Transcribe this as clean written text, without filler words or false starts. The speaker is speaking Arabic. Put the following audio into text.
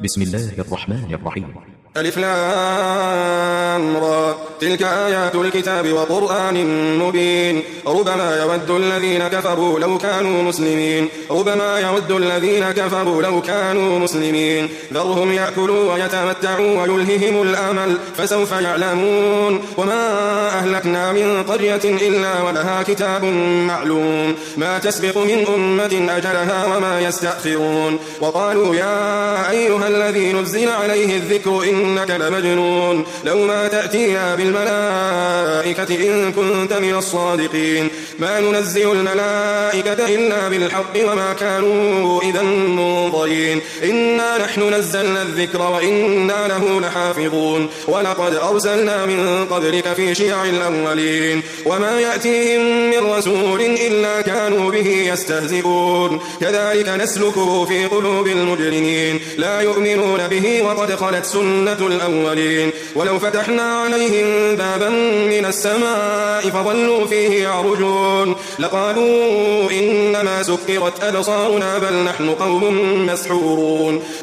بسم الله الرحمن الرحيم. ألف لام را تلك آيات الكتاب وقرآن مبين ربما يود الذين كفروا لو كانوا مسلمين ذرهم يأكلوا ويتمتعوا ويلههم الأمل فسوف يعلمون وما أهلكنا من قرية إلا ولها كتاب معلوم ما تسبق من أمة أجلها وما يستأخرون وقالوا يا أيها الذي نزل عليه الذكر إنك لمجنون لو ما تأتينا بالملائكة إن كنت من الصادقين ما ننزل الملائكة إلا بالحق وما كانوا إذا منظرين إنا نحن نزلنا الذكر وإنا له لحافظون ولقد أرسلنا من قبلك في شيع الأولين وما يأتيهم من رسول إلا كانوا به يستهزئون كذلك نسلكه في قلوب المجرمين لا يؤمنون به وقد خلت سنة الأولين ولو فتحنا عليهم بابا من السماء فظلوا فيه يعرجون لقالوا إنما سكرت أبصارنا بل نحن قوم مسحورون